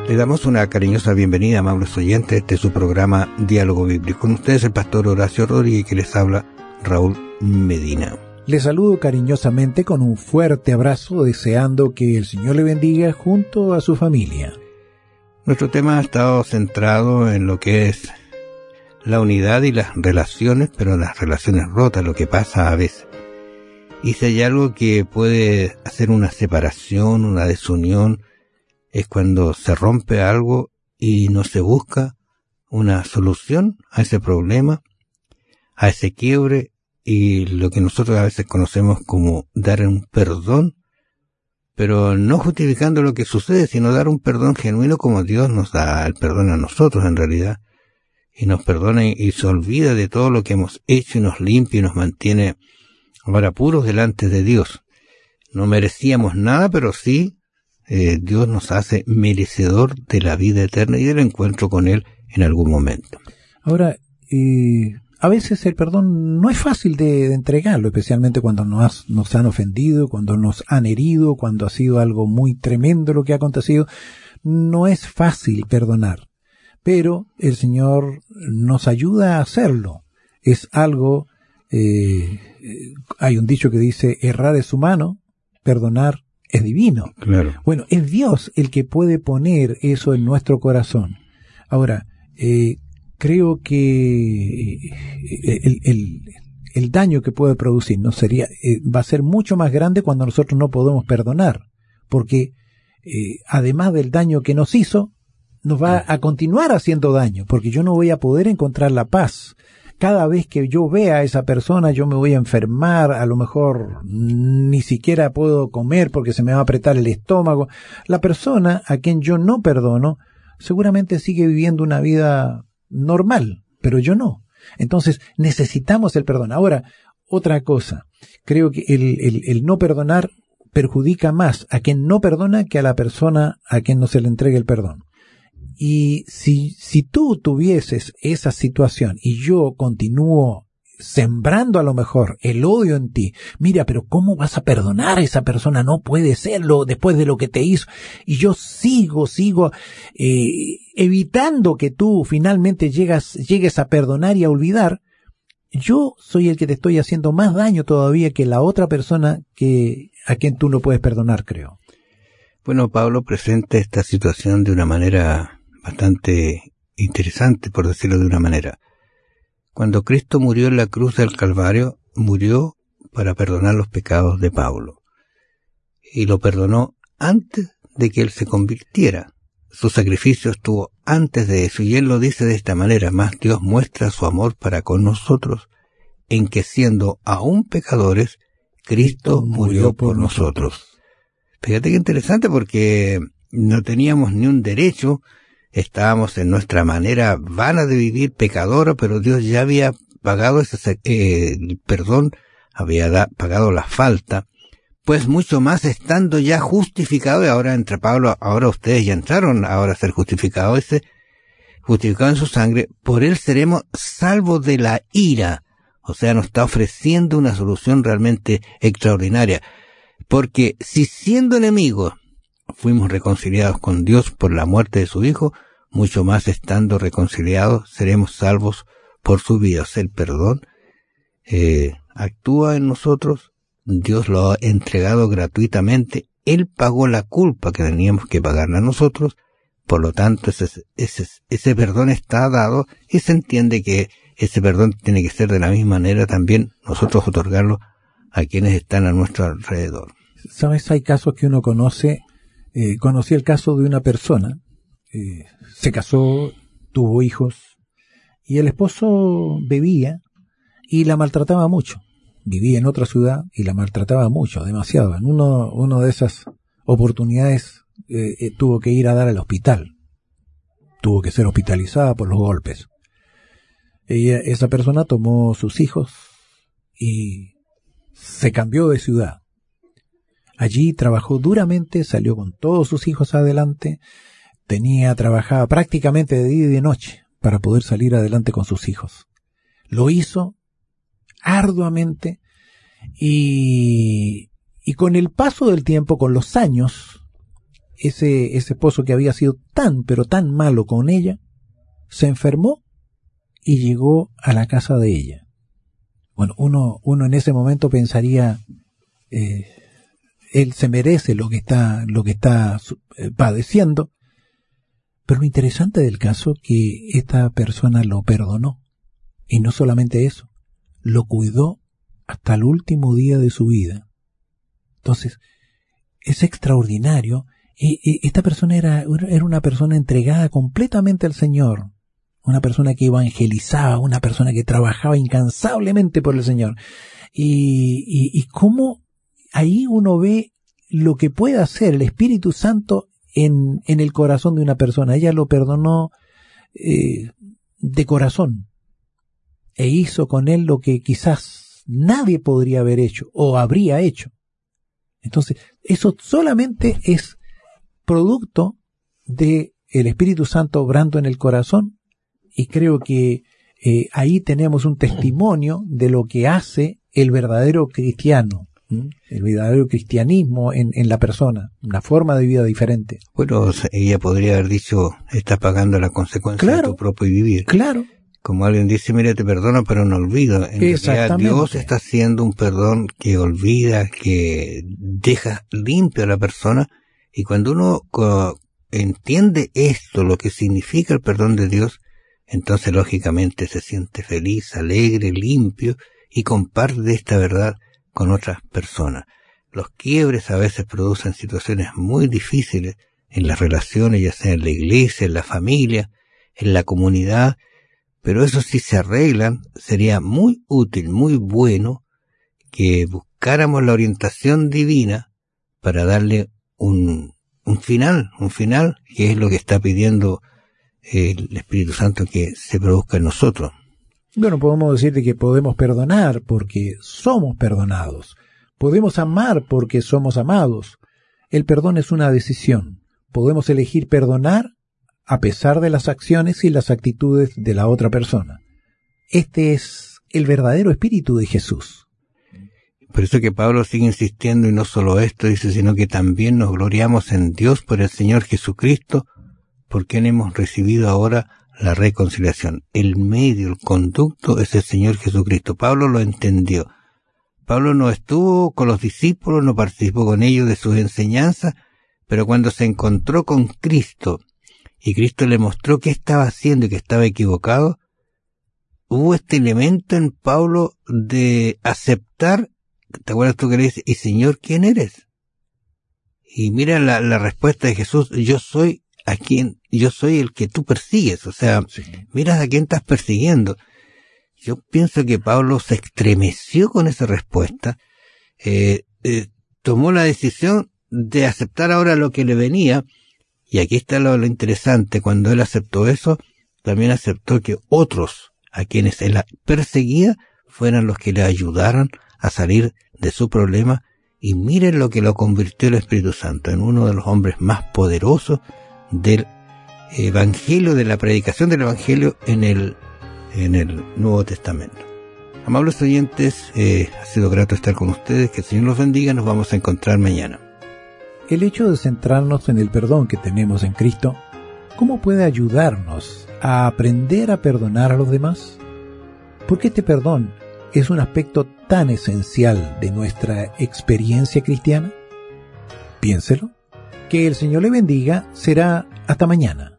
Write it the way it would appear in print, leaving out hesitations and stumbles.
Le damos una cariñosa bienvenida, amables oyentes, a este su programa Diálogo Bíblico. Con ustedes el pastor Horacio Rodríguez, que les habla Raúl Medina. Les saludo cariñosamente con un fuerte abrazo, deseando que el Señor le bendiga junto a su familia. Nuestro tema ha estado centrado en lo que es la unidad y las relaciones, pero las relaciones rotas, lo que pasa a veces. Y si hay algo que puede hacer una separación, una desunión, es cuando se rompe algo y no se busca una solución a ese problema, a ese quiebre, y lo que nosotros a veces conocemos como dar un perdón, pero no justificando lo que sucede, sino dar un perdón genuino como Dios nos da el perdón a nosotros en realidad, y nos perdona y se olvida de todo lo que hemos hecho y nos limpia y nos mantiene ahora puros delante de Dios. No merecíamos nada, pero sí Dios nos hace merecedor de la vida eterna y del encuentro con Él en algún momento. Ahora, a veces el perdón no es fácil de entregarlo, especialmente cuando nos han ofendido, cuando nos han herido, cuando ha sido algo muy tremendo lo que ha acontecido. No es fácil perdonar, pero el Señor nos ayuda a hacerlo. Es algo, hay un dicho que dice, errar es humano, perdonar es divino. Claro. Bueno, es Dios el que puede poner eso en nuestro corazón. Ahora, creo que el daño que puede producir no sería, va a ser mucho más grande cuando nosotros no podemos perdonar, porque además del daño que nos hizo, nos va a continuar haciendo daño, porque yo no voy a poder encontrar la paz. Cada vez que yo vea a esa persona, yo me voy a enfermar, a lo mejor ni siquiera puedo comer porque se me va a apretar el estómago. La persona a quien yo no perdono, seguramente sigue viviendo una vida normal, pero yo no. Entonces, necesitamos el perdón. Ahora, otra cosa, creo que el no perdonar perjudica más a quien no perdona que a la persona a quien no se le entregue el perdón. Y si tú tuvieses esa situación y yo continúo sembrando a lo mejor el odio en ti, mira, pero ¿cómo vas a perdonar a esa persona? No puede serlo después de lo que te hizo. Y yo sigo evitando que tú finalmente llegues a perdonar y a olvidar. Yo soy el que te estoy haciendo más daño todavía que la otra persona a quien tú no puedes perdonar, creo. Bueno, Pablo presenta esta situación de una manera bastante interesante, por decirlo de una manera. Cuando Cristo murió en la cruz del Calvario, murió para perdonar los pecados de Pablo. Y lo perdonó antes de que él se convirtiera. Su sacrificio estuvo antes de eso, y él lo dice de esta manera: más Dios muestra su amor para con nosotros, en que siendo aún pecadores, Cristo murió por nosotros. Fíjate qué interesante, porque no teníamos ni un derecho. Estábamos en nuestra manera vana de vivir, pecadora, pero Dios ya había pagado el perdón, había pagado la falta, pues mucho más estando ya justificado. Y ahora entra Pablo, ahora ustedes ya entraron ahora a ser justificados, justificado en su sangre, por él seremos salvos de la ira. O sea, nos está ofreciendo una solución realmente extraordinaria, porque si siendo enemigos fuimos reconciliados con Dios por la muerte de su Hijo, mucho más estando reconciliados seremos salvos por su vida. O sea, el perdón actúa en nosotros, Dios lo ha entregado gratuitamente, Él pagó la culpa que teníamos que pagarla a nosotros, por lo tanto ese perdón está dado, y se entiende que ese perdón tiene que ser de la misma manera también nosotros otorgarlo a quienes están a nuestro alrededor. ¿Sabes? Hay casos que uno conoce. Conocí el caso de una persona, se casó, tuvo hijos, y el esposo bebía y la maltrataba mucho. Vivía en otra ciudad y la maltrataba mucho, demasiado. En una de esas oportunidades tuvo que ir a dar al hospital. Tuvo que ser hospitalizada por los golpes. Esa persona tomó sus hijos y se cambió de ciudad. Allí trabajó duramente, salió con todos sus hijos adelante, trabajaba prácticamente de día y de noche para poder salir adelante con sus hijos. Lo hizo arduamente y con el paso del tiempo, con los años, ese esposo que había sido tan, pero tan malo con ella, se enfermó y llegó a la casa de ella. Bueno, uno en ese momento pensaría, él se merece lo que está padeciendo, pero lo interesante del caso es que esta persona lo perdonó, y no solamente eso, lo cuidó hasta el último día de su vida. Entonces, es extraordinario. Esta persona era una persona entregada completamente al Señor, una persona que evangelizaba, una persona que trabajaba incansablemente por el Señor. Y cómo ahí uno ve lo que puede hacer el Espíritu Santo en el corazón de una persona. Ella lo perdonó de corazón e hizo con él lo que quizás nadie podría haber hecho o habría hecho. Entonces, eso solamente es producto de el Espíritu Santo obrando en el corazón, y creo que ahí tenemos un testimonio de lo que hace el verdadero cristiano, el verdadero cristianismo en la persona, una forma de vida diferente. Bueno, ella podría haber dicho, estás pagando la consecuencia de tu propio vivir. Claro. Como alguien dice, mira, te perdono, pero no olvido. En realidad, Dios está haciendo un perdón que olvida, que deja limpio a la persona. Y cuando uno entiende esto, lo que significa el perdón de Dios, entonces lógicamente se siente feliz, alegre, limpio, y comparte esta verdad con otras personas. Los quiebres a veces producen situaciones muy difíciles en las relaciones, ya sea en la iglesia, en la familia, en la comunidad, pero eso si se arreglan, sería muy útil, muy bueno que buscáramos la orientación divina para darle un final, que es lo que está pidiendo el Espíritu Santo que se produzca en nosotros. Bueno, podemos decir que podemos perdonar porque somos perdonados. Podemos amar porque somos amados. El perdón es una decisión. Podemos elegir perdonar a pesar de las acciones y las actitudes de la otra persona. Este es el verdadero espíritu de Jesús. Por eso que Pablo sigue insistiendo, y no solo esto, dice, sino que también nos gloriamos en Dios por el Señor Jesucristo, por quien hemos recibido ahora la reconciliación. El medio, el conducto es el Señor Jesucristo. Pablo lo entendió. Pablo no estuvo con los discípulos, no participó con ellos de sus enseñanzas, pero cuando se encontró con Cristo, y Cristo le mostró qué estaba haciendo y que estaba equivocado, hubo este elemento en Pablo de aceptar. ¿Te acuerdas tú que le dices, y Señor, quién eres? Y mira la respuesta de Jesús, yo soy el que tú persigues. O sea, sí. Mira a quién estás persiguiendo. Yo pienso que Pablo se estremeció con esa respuesta, tomó la decisión de aceptar ahora lo que le venía. Y aquí está lo interesante, cuando él aceptó eso, también aceptó que otros a quienes él perseguía fueran los que le ayudaran a salir de su problema, y miren lo que lo convirtió el Espíritu Santo en uno de los hombres más poderosos del Evangelio, de la predicación del Evangelio en el Nuevo Testamento. Amables oyentes, ha sido grato estar con ustedes, que el Señor los bendiga, nos vamos a encontrar mañana. El hecho de centrarnos en el perdón que tenemos en Cristo, ¿cómo puede ayudarnos a aprender a perdonar a los demás? Porque este perdón es un aspecto tan esencial de nuestra experiencia cristiana. Piénselo. Que el Señor le bendiga. Será hasta mañana.